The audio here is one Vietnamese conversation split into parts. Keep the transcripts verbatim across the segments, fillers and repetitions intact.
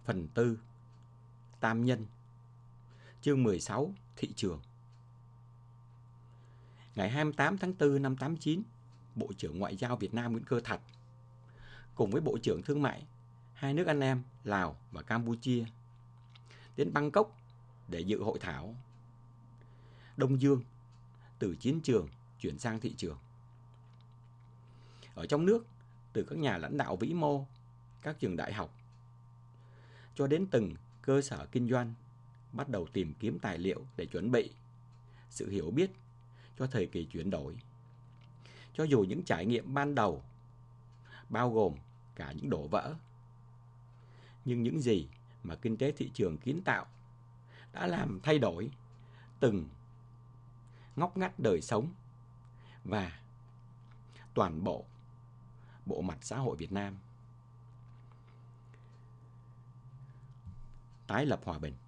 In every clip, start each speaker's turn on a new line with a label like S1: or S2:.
S1: Phần tư, Tam Nhân. Chương mười sáu, Thị trường. Ngày hai mươi tám tháng tư năm tám chín, Bộ trưởng Ngoại giao Việt Nam Nguyễn Cơ Thạch cùng với Bộ trưởng Thương mại hai nước anh em Lào và Campuchia đến Bangkok để dự hội thảo Đông Dương, từ chiến trường chuyển sang thị trường. Ở trong nước, từ các nhà lãnh đạo vĩ mô, các trường đại học cho đến từng cơ sở kinh doanh bắt đầu tìm kiếm tài liệu để chuẩn bị sự hiểu biết cho thời kỳ chuyển đổi. Cho dù những trải nghiệm ban đầu bao gồm cả những đổ vỡ, nhưng những gì mà kinh tế thị trường kiến tạo đã làm thay đổi từng ngóc ngách đời sống và toàn bộ bộ mặt xã hội Việt Nam. Tái lập hòa bình.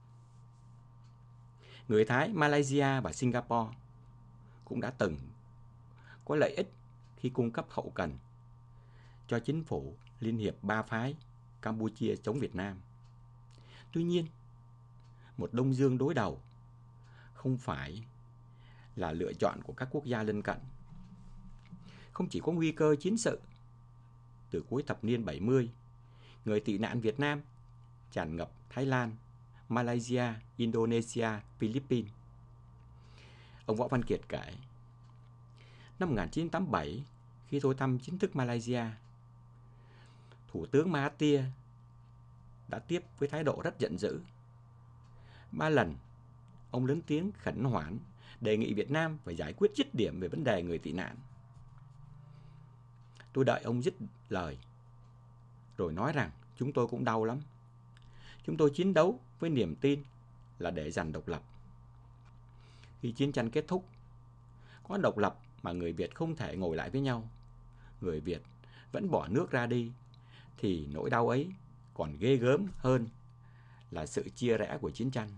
S1: Người Thái, Malaysia và Singapore cũng đã từng có lợi ích khi cung cấp hậu cần cho chính phủ Liên hiệp ba phái Campuchia chống Việt Nam. Tuy nhiên, một Đông Dương đối đầu không phải là lựa chọn của các quốc gia lân cận. Không chỉ có nguy cơ chiến sự, từ cuối thập niên bảy mươi, người tị nạn Việt Nam tràn ngập Thái Lan, Malaysia, Indonesia, Philippines. Ông Võ Văn Kiệt kể, năm một nghìn chín trăm tám mươi bảy, khi tôi thăm chính thức Malaysia, Thủ tướng Mahathir đã tiếp với thái độ rất giận dữ. Ba lần, ông lớn tiếng khẩn hoảng đề nghị Việt Nam phải giải quyết dứt điểm về vấn đề người tị nạn. Tôi đợi ông dứt lời, rồi nói rằng chúng tôi cũng đau lắm. Chúng tôi chiến đấu với niềm tin là để giành độc lập. Khi chiến tranh kết thúc, có độc lập mà người Việt không thể ngồi lại với nhau, người Việt vẫn bỏ nước ra đi, thì nỗi đau ấy còn ghê gớm hơn là sự chia rẽ của chiến tranh.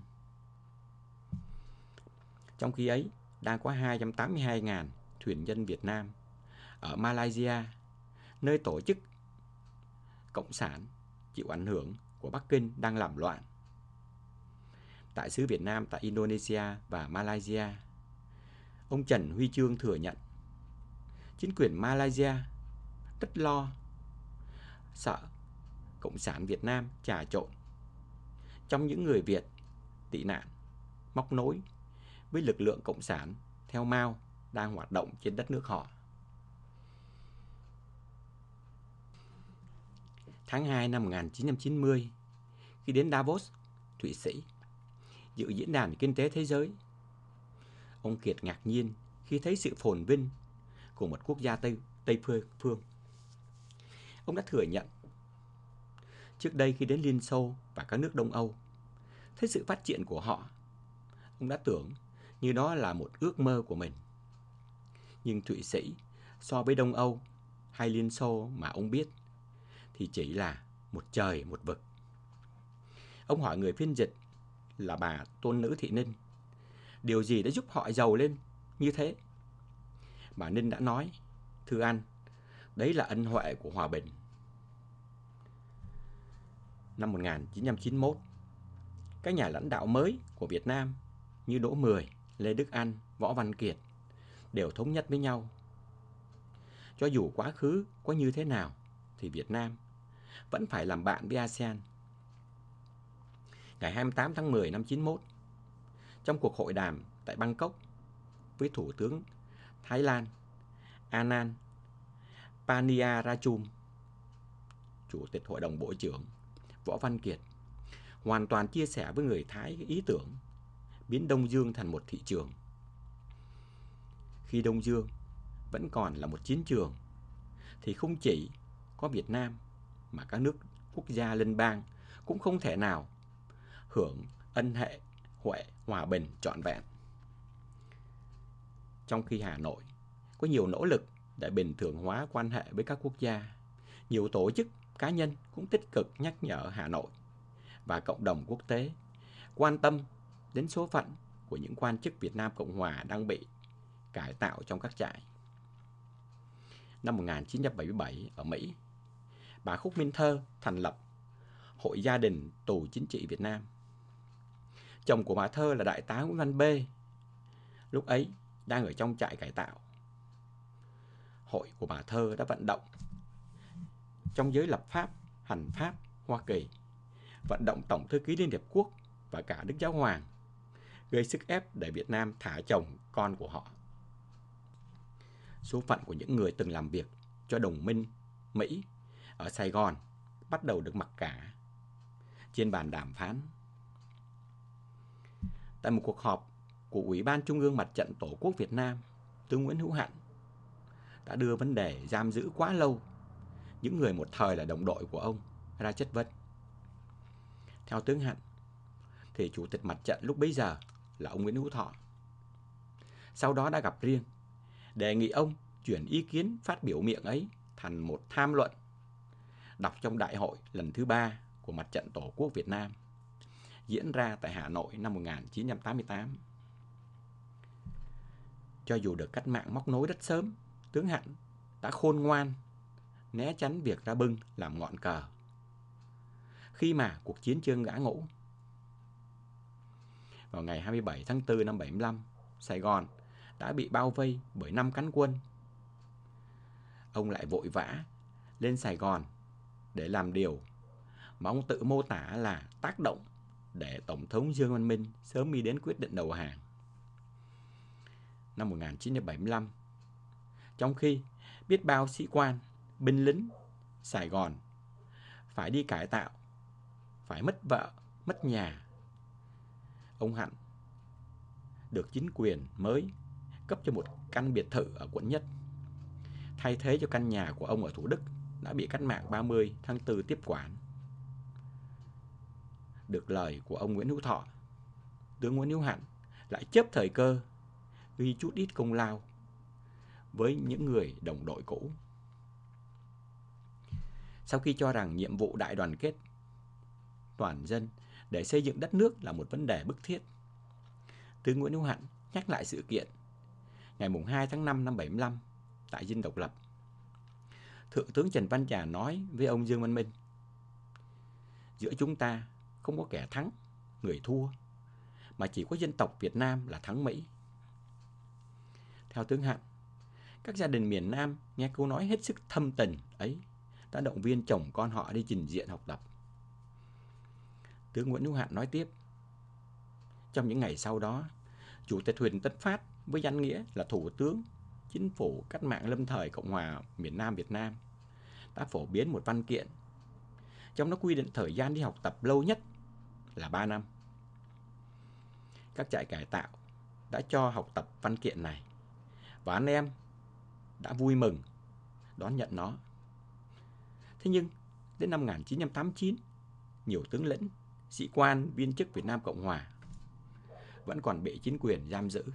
S1: Trong khi ấy, đang có hai trăm tám mươi hai nghìn thuyền nhân Việt Nam ở Malaysia, nơi tổ chức Cộng sản chịu ảnh hưởng của Bắc Kinh đang làm loạn. Đại sứ Việt Nam tại Indonesia và Malaysia, ông Trần Huy Chương thừa nhận chính quyền Malaysia rất lo sợ Cộng sản Việt Nam trà trộn trong những người Việt tị nạn, móc nối với lực lượng Cộng sản theo Mao đang hoạt động trên đất nước họ. Tháng hai năm một nghìn chín trăm chín mươi, khi đến Davos, Thụy Sĩ, dự diễn đàn kinh tế thế giới, ông Kiệt ngạc nhiên khi thấy sự phồn vinh của một quốc gia Tây, Tây phương. Ông đã thừa nhận, trước đây khi đến Liên Xô và các nước Đông Âu, thấy sự phát triển của họ, ông đã tưởng như đó là một ước mơ của mình. Nhưng Thụy Sĩ so với Đông Âu hay Liên Xô mà ông biết thì chỉ là một trời một vực. Ông hỏi người phiên dịch là bà Tôn Nữ Thị Ninh, điều gì đã giúp họ giàu lên như thế? Bà Ninh đã nói, thưa anh, đấy là ân huệ của hòa bình. Năm một nghìn chín trăm chín mươi mốt, các nhà lãnh đạo mới của Việt Nam như Đỗ Mười, Lê Đức Anh, Võ Văn Kiệt đều thống nhất với nhau. Cho dù quá khứ có như thế nào thì Việt Nam vẫn phải làm bạn với a sê an. Ngày hai mươi tám tháng mười năm chín mốt, trong cuộc hội đàm tại Bangkok với Thủ tướng Thái Lan Anand Paniarachum, Chủ tịch Hội đồng Bộ trưởng Võ Văn Kiệt hoàn toàn chia sẻ với người Thái ý tưởng biến Đông Dương thành một thị trường. Khi Đông Dương vẫn còn là một chiến trường, thì không chỉ có Việt Nam mà các nước quốc gia liên bang cũng không thể nào hưởng ân hệ huệ hòa bình trọn vẹn. Trong khi Hà Nội có nhiều nỗ lực để bình thường hóa quan hệ với các quốc gia, nhiều tổ chức cá nhân cũng tích cực nhắc nhở Hà Nội và cộng đồng quốc tế quan tâm đến số phận của những quan chức Việt Nam Cộng Hòa đang bị cải tạo trong các trại. Năm một nghìn chín trăm bảy mươi bảy ở Mỹ, bà Khúc Minh Thơ thành lập Hội Gia đình Tù Chính trị Việt Nam. Chồng của bà Thơ là Đại tá Nguyễn Văn Bê, lúc ấy đang ở trong trại cải tạo. Hội của bà Thơ đã vận động trong giới lập pháp, hành pháp Hoa Kỳ, vận động Tổng thư ký Liên Hiệp Quốc và cả Đức Giáo Hoàng, gây sức ép để Việt Nam thả chồng con của họ. Số phận của những người từng làm việc cho đồng minh Mỹ ở Sài Gòn bắt đầu được mặc cả trên bàn đàm phán. Tại một cuộc họp của Ủy ban Trung ương Mặt trận Tổ quốc Việt Nam, tướng Nguyễn Hữu Hạnh đã đưa vấn đề giam giữ quá lâu những người một thời là đồng đội của ông ra chất vấn. Theo tướng Hạnh, thì chủ tịch mặt trận lúc bấy giờ là ông Nguyễn Hữu Thọ. Sau đó đã gặp riêng, đề nghị ông chuyển ý kiến phát biểu miệng ấy thành một tham luận đọc trong đại hội lần thứ ba của Mặt trận Tổ quốc Việt Nam, diễn ra tại Hà Nội năm một nghìn chín trăm tám mươi tám. Cho dù được cách mạng móc nối rất sớm, tướng Hạnh đã khôn ngoan né tránh việc ra bưng làm ngọn cờ. Khi mà cuộc chiến chưa ngã ngũ, vào ngày hai mươi bảy tháng tư năm bảy mươi lăm, Sài Gòn đã bị bao vây bởi năm cánh quân. Ông lại vội vã lên Sài Gòn để làm điều mà ông tự mô tả là tác động để Tổng thống Dương Văn Minh sớm đi đến quyết định đầu hàng. Năm một nghìn chín trăm bảy mươi lăm, trong khi biết bao sĩ quan, binh lính Sài Gòn phải đi cải tạo, phải mất vợ, mất nhà, ông Hạnh được chính quyền mới cấp cho một căn biệt thự ở quận Nhất, thay thế cho căn nhà của ông ở Thủ Đức đã bị cách mạng ba mươi tháng tư tiếp quản. Được lời của ông Nguyễn Hữu Thọ, tướng Nguyễn Hữu Hạnh lại chớp thời cơ ghi chút ít công lao với những người đồng đội cũ. Sau khi cho rằng nhiệm vụ đại đoàn kết toàn dân để xây dựng đất nước là một vấn đề bức thiết, tướng Nguyễn Hữu Hạnh nhắc lại sự kiện ngày hai tháng năm năm bảy mươi lăm tại Dinh Độc Lập. Thượng tướng Trần Văn Trà nói với ông Dương Văn Minh: giữa chúng ta không có kẻ thắng, người thua, mà chỉ có dân tộc Việt Nam là thắng Mỹ. Theo tướng Hạnh, các gia đình miền Nam nghe câu nói hết sức thâm tình ấy đã động viên chồng con họ đi trình diện học tập. Tướng Nguyễn Hữu Hạnh nói tiếp: trong những ngày sau đó, Chủ tịch Huỳnh Tấn Phát với danh nghĩa là Thủ tướng Chính phủ Cách mạng lâm thời Cộng hòa miền Nam Việt Nam đã phổ biến một văn kiện, trong đó quy định thời gian đi học tập lâu nhất là ba năm. Các trại cải tạo đã cho học tập văn kiện này và anh em đã vui mừng đón nhận nó. Thế nhưng đến năm một nghìn chín trăm tám mươi chín, nhiều tướng lĩnh, sĩ quan, viên chức Việt Nam Cộng hòa vẫn còn bị chính quyền giam giữ.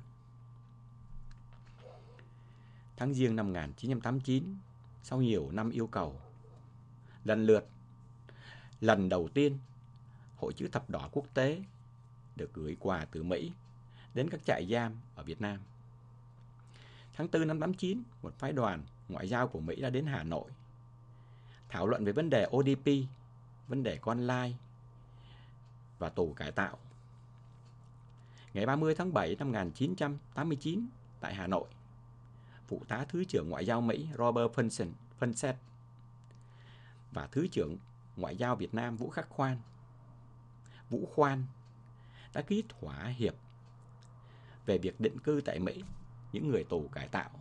S1: Tháng Giêng năm một nghìn chín trăm tám mươi chín, sau nhiều năm yêu cầu, lần lượt, lần đầu tiên, Hội Chữ Thập Đỏ Quốc tế được gửi quà từ Mỹ đến các trại giam ở Việt Nam. Tháng tư năm tám mươi chín, một phái đoàn ngoại giao của Mỹ đã đến Hà Nội thảo luận về vấn đề O D P, vấn đề con lai và tù cải tạo. Ngày ba mươi tháng bảy năm một nghìn chín trăm tám mươi chín tại Hà Nội, Phụ tá Thứ trưởng Ngoại giao Mỹ Robert Fenset và Thứ trưởng Ngoại giao Việt Nam Vũ Khắc Khoan Vũ Khoan đã ký thỏa hiệp về việc định cư tại Mỹ những người tù cải tạo.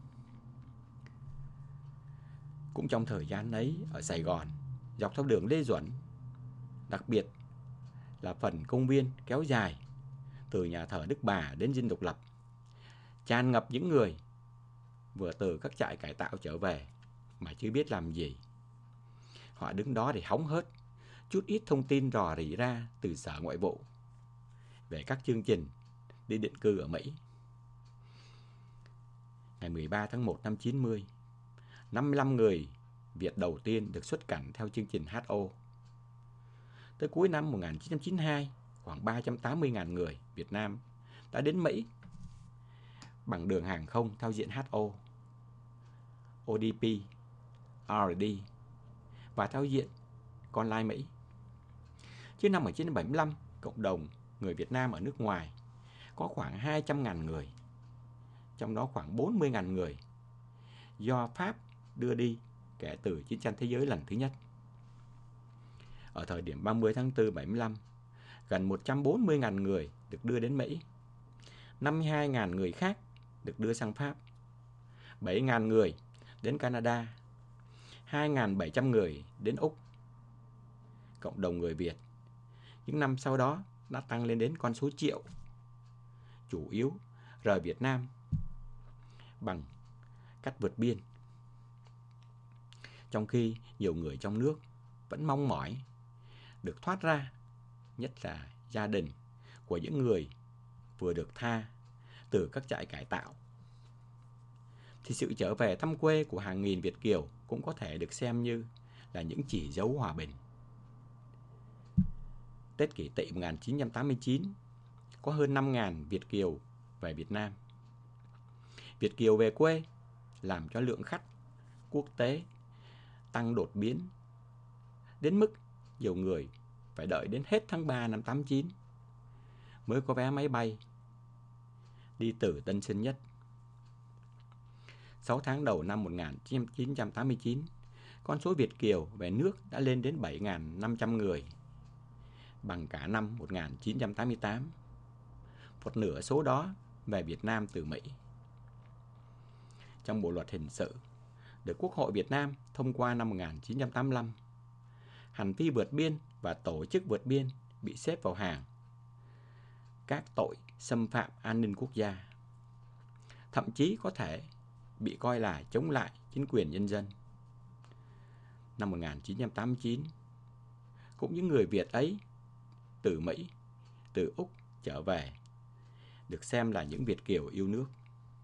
S1: Cũng trong thời gian ấy, ở Sài Gòn, dọc theo đường Lê Duẩn, đặc biệt là phần công viên kéo dài từ nhà thờ Đức Bà đến Dinh Độc Lập, tràn ngập những người vừa từ các trại cải tạo trở về mà chưa biết làm gì. Họ đứng đó để hóng hớt chút ít thông tin rò rỉ ra từ Sở Ngoại vụ về các chương trình đi định cư ở Mỹ. Ngày mười ba tháng một năm chín mươi, năm mươi lăm người Việt đầu tiên được xuất cảnh theo chương trình H O. Tới cuối năm một nghìn chín trăm chín mươi hai, khoảng ba trăm tám mươi nghìn người Việt Nam đã đến Mỹ bằng đường hàng không theo diện H O, O D P, R D và theo diện con lai Mỹ. Chứ năm một nghìn chín trăm bảy mươi lăm, cộng đồng người Việt Nam ở nước ngoài có khoảng hai trăm nghìn người, trong đó khoảng bốn mươi nghìn người do Pháp đưa đi kể từ chiến tranh thế giới lần thứ nhất. Ở thời điểm ba mươi tháng tư bảy mươi lăm, gần một trăm bốn mươi nghìn người được đưa đến Mỹ, năm mươi hai nghìn người khác được đưa sang Pháp, bảy nghìn người đến Canada, hai nghìn bảy trăm người đến Úc. Cộng đồng người Việt những năm sau đó đã tăng lên đến con số triệu, chủ yếu rời Việt Nam bằng cách vượt biên. Trong khi nhiều người trong nước vẫn mong mỏi được thoát ra, nhất là gia đình của những người vừa được tha từ các trại cải tạo, thì sự trở về thăm quê của hàng nghìn Việt kiều cũng có thể được xem như là những chỉ dấu hòa bình. Tết Kỷ Tỵ một nghìn chín trăm tám mươi chín, có hơn năm nghìn Việt kiều về Việt Nam. Việt kiều về quê làm cho lượng khách quốc tế tăng đột biến, đến mức nhiều người phải đợi đến hết tháng ba năm tám mươi chín mới có vé máy bay đi từ Tân Sơn Nhất. sáu tháng đầu năm một nghìn chín trăm tám mươi chín, con số Việt kiều về nước đã lên đến bảy nghìn năm trăm người, bằng cả năm một nghìn chín trăm tám mươi tám. Một nửa số đó về Việt Nam từ Mỹ. Trong Bộ luật hình sự được Quốc hội Việt Nam thông qua năm một nghìn chín trăm tám mươi lăm, hành vi vượt biên và tổ chức vượt biên bị xếp vào hàng các tội xâm phạm an ninh quốc gia, thậm chí có thể bị coi là chống lại chính quyền nhân dân. Năm một nghìn chín trăm tám mươi chín, cũng những người Việt ấy từ Mỹ, từ Úc trở về được xem là những Việt kiều yêu nước.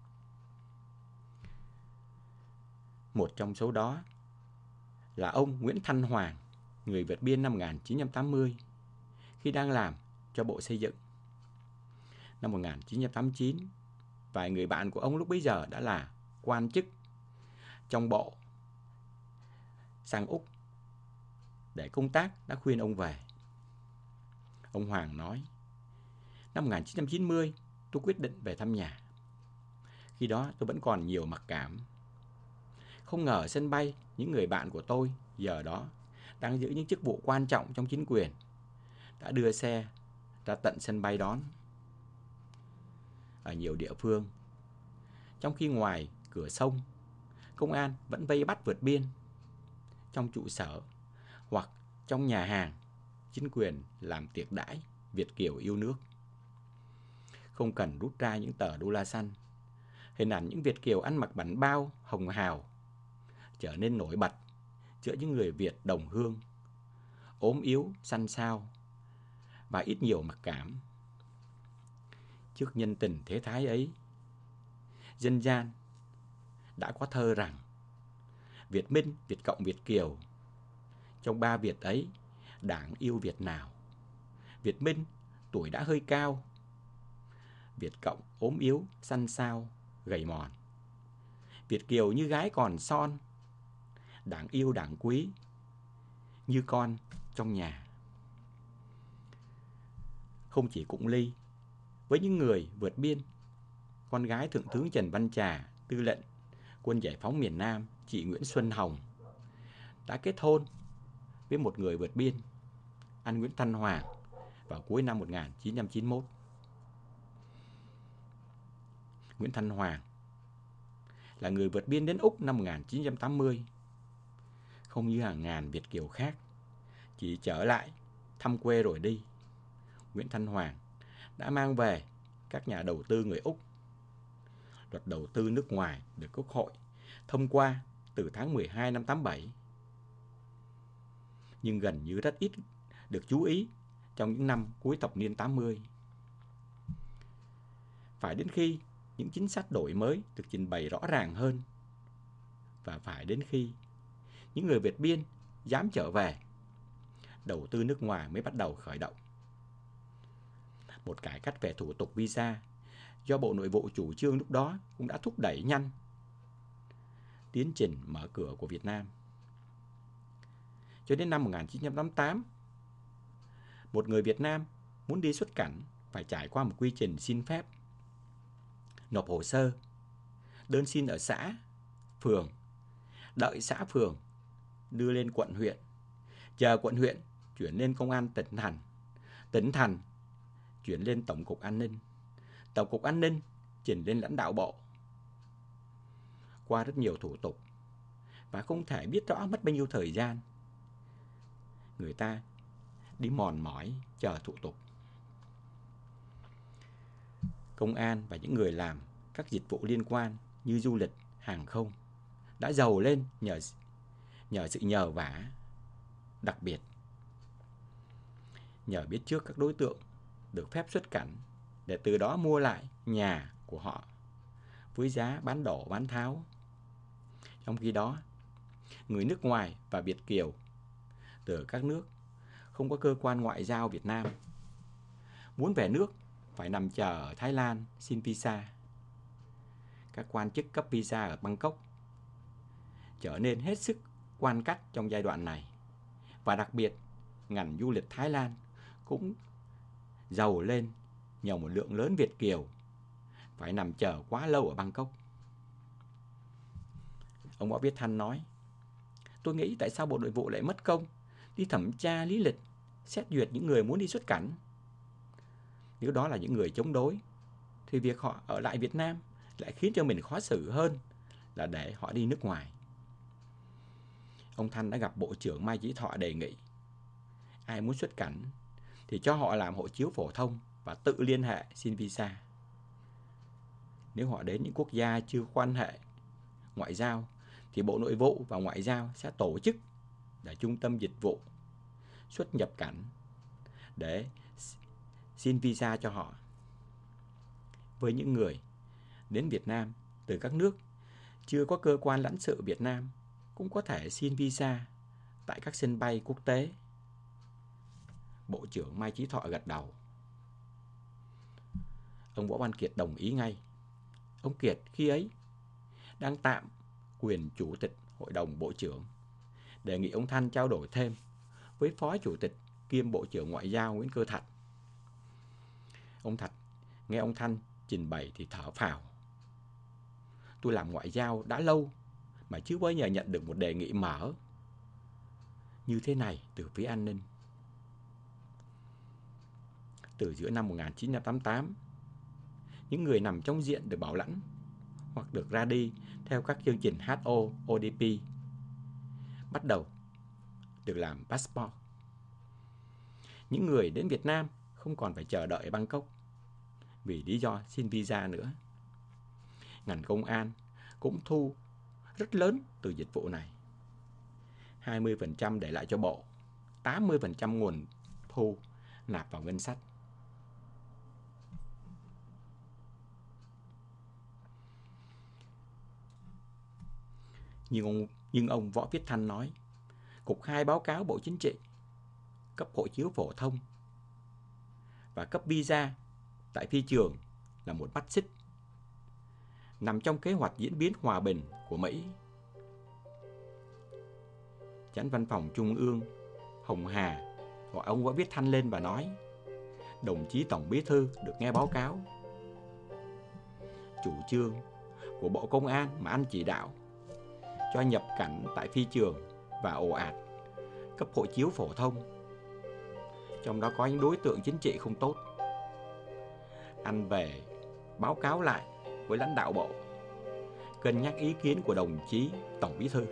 S1: Một trong số đó là ông Nguyễn Thanh Hoàng, người vượt biên năm một nghìn chín trăm tám mươi khi đang làm cho Bộ Xây dựng. Năm một nghìn chín trăm tám mươi chín, vài người bạn của ông lúc bấy giờ đã là quan chức trong bộ sang Úc để công tác đã khuyên ông về. Ông Hoàng nói, năm một nghìn chín trăm chín mươi tôi quyết định về thăm nhà. Khi đó tôi vẫn còn nhiều mặc cảm. Không ngờ ở sân bay, những người bạn của tôi giờ đó đang giữ những chức vụ quan trọng trong chính quyền đã đưa xe ra tận sân bay đón. Ở nhiều địa phương, trong khi ngoài cửa sông, công an vẫn vây bắt vượt biên, trong trụ sở hoặc trong nhà hàng, chính quyền làm tiệc đãi Việt kiều yêu nước. Không cần rút ra những tờ đô la xanh, hình ảnh những Việt kiều ăn mặc bảnh bao, hồng hào trở nên nổi bật giữa những người Việt đồng hương, ốm yếu, xanh xao và ít nhiều mặc cảm. Trước nhân tình thế thái ấy, dân gian đã có thơ rằng Việt Minh, Việt Cộng, Việt Kiều, trong ba Việt ấy, đảng yêu Việt nào? Việt Minh tuổi đã hơi cao, Việt Cộng ốm yếu, xanh xao, gầy mòn. Việt Kiều như gái còn son, đảng yêu đảng quý, như con trong nhà. Không chỉ Cụng Ly, với những người vượt biên, con gái Thượng tướng Trần Văn Trà, tư lệnh Quân Giải phóng miền Nam, chị Nguyễn Xuân Hồng, đã kết hôn với một người vượt biên, anh Nguyễn Thanh Hoàng, vào cuối năm một nghìn chín trăm chín mươi mốt. Nguyễn Thanh Hoàng là người vượt biên đến Úc năm một nghìn chín trăm tám mươi. Không như hàng ngàn Việt kiều khác, chỉ trở lại thăm quê rồi đi. Nguyễn Thanh Hoàng đã mang về các nhà đầu tư người Úc. Luật đầu tư nước ngoài được Quốc hội thông qua từ tháng mười hai năm tám mươi bảy, nhưng gần như rất ít được chú ý trong những năm cuối thập niên tám mươi. Phải đến khi những chính sách đổi mới được trình bày rõ ràng hơn, và phải đến khi những người Việt biên dám trở về, đầu tư nước ngoài mới bắt đầu khởi động. Một cải cách về thủ tục visa do Bộ Nội vụ chủ trương lúc đó cũng đã thúc đẩy nhanh tiến trình mở cửa của Việt Nam. Cho đến năm một nghìn chín trăm tám mươi tám, Một người Việt Nam muốn đi xuất cảnh phải trải qua một quy trình xin phép, nộp hồ sơ, đơn xin ở xã, phường, đợi xã phường đưa lên quận huyện, chờ quận huyện chuyển lên công an tỉnh thành, tỉnh thành chuyển lên Tổng cục An ninh, Tổng cục An ninh chuyển lên lãnh đạo bộ. Qua rất nhiều thủ tục và không thể biết rõ mất bao nhiêu thời gian. Người ta đi mòn mỏi chờ thủ tục. Công an và những người làm các dịch vụ liên quan như du lịch, hàng không đã giàu lên nhờ, nhờ sự nhờ vả đặc biệt. Nhờ biết trước các đối tượng được phép xuất cảnh để từ đó mua lại nhà của họ với giá bán đổ bán tháo. Trong khi đó, người nước ngoài và Việt kiều từ các nước không có cơ quan ngoại giao Việt Nam muốn về nước phải nằm chờ ở Thái Lan xin visa. Các quan chức cấp visa ở Bangkok trở nên hết sức quan cách trong giai đoạn này. Và đặc biệt, ngành du lịch Thái Lan cũng giàu lên nhờ một lượng lớn Việt kiều phải nằm chờ quá lâu ở Bangkok. Ông Võ Viết Thanh nói, tôi nghĩ tại sao Bộ Nội vụ lại mất công đi thẩm tra lý lịch, xét duyệt những người muốn đi xuất cảnh. Nếu đó là những người chống đối, thì việc họ ở lại Việt Nam lại khiến cho mình khó xử hơn là để họ đi nước ngoài. Ông Thanh đã gặp Bộ trưởng Mai Chí Thọ đề nghị ai muốn xuất cảnh thì cho họ làm hộ chiếu phổ thông và tự liên hệ xin visa. Nếu họ đến những quốc gia chưa quan hệ ngoại giao thì Bộ Nội vụ và Ngoại giao sẽ tổ chức để trung tâm dịch vụ xuất nhập cảnh để xin visa cho họ. Với những người đến Việt Nam từ các nước chưa có cơ quan lãnh sự Việt Nam cũng có thể xin visa tại các sân bay quốc tế. Bộ trưởng Mai Chí Thọ gật đầu. Ông Võ Văn Kiệt đồng ý ngay. Ông Kiệt khi ấy đang tạm quyền Chủ tịch Hội đồng Bộ trưởng, đề nghị ông Thanh trao đổi thêm với Phó Chủ tịch kiêm Bộ trưởng Ngoại giao Nguyễn Cơ Thạch. Ông Thạch nghe ông Thanh trình bày thì thở phào. Tôi làm ngoại giao đã lâu mà chưa bao giờ nhận được một đề nghị mở như thế này từ phía an ninh. Từ giữa năm một nghìn chín trăm tám mươi tám, những người nằm trong diện được bảo lãnh hoặc được ra đi theo các chương trình hát o, o đê pê bắt đầu được làm passport. Những người đến Việt Nam không còn phải chờ đợi ở Bangkok vì lý do xin visa nữa. Ngành công an cũng thu rất lớn từ dịch vụ này. hai mươi phần trăm để lại cho bộ, tám mươi phần trăm nguồn thu nạp vào ngân sách. Nhưng ông, nhưng ông Võ Viết Thanh nói, Cục hai báo cáo Bộ Chính trị cấp hộ chiếu phổ thông và cấp visa tại phi trường là một mắt xích nằm trong kế hoạch diễn biến hòa bình của Mỹ. Chánh văn phòng Trung ương Hồng Hà gọi ông Võ Viết Thanh lên và nói, đồng chí Tổng Bí thư được nghe báo cáo. Chủ trương của Bộ Công an mà anh chỉ đạo cho nhập cảnh tại phi trường và ồ ạt cấp hộ chiếu phổ thông, trong đó có những đối tượng chính trị không tốt. Anh về báo cáo lại với lãnh đạo bộ, cân nhắc ý kiến của đồng chí Tổng Bí thư.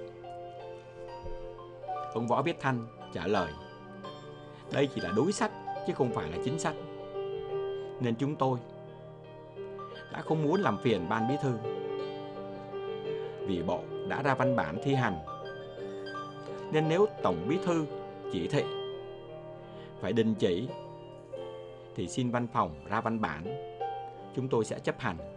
S1: Ông Võ Viết Thanh trả lời, đây chỉ là đối sách chứ không phải là chính sách, nên chúng tôi đã không muốn làm phiền Ban Bí thư, vì bộ đã ra văn bản thi hành. Nên nếu Tổng Bí thư chỉ thị phải đình chỉ thì xin văn phòng ra văn bản, chúng tôi sẽ chấp hành.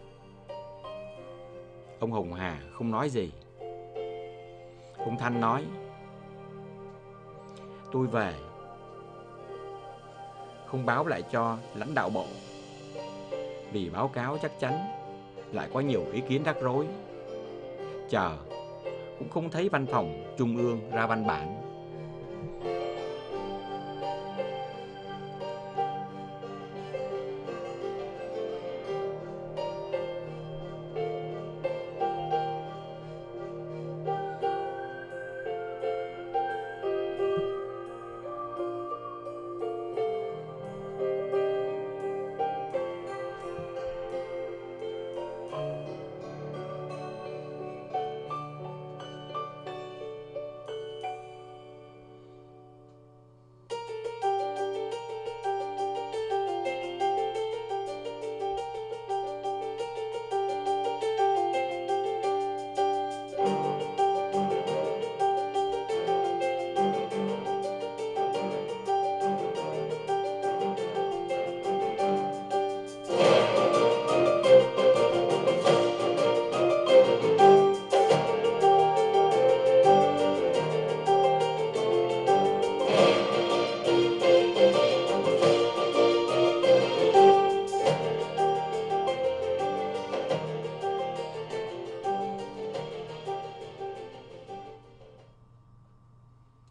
S1: Ông Hồng Hà không nói gì. Ông Thanh nói, tôi về không báo lại cho lãnh đạo bộ, vì báo cáo chắc chắn lại có nhiều ý kiến rắc rối. Chờ cũng không thấy văn phòng Trung ương ra văn bản.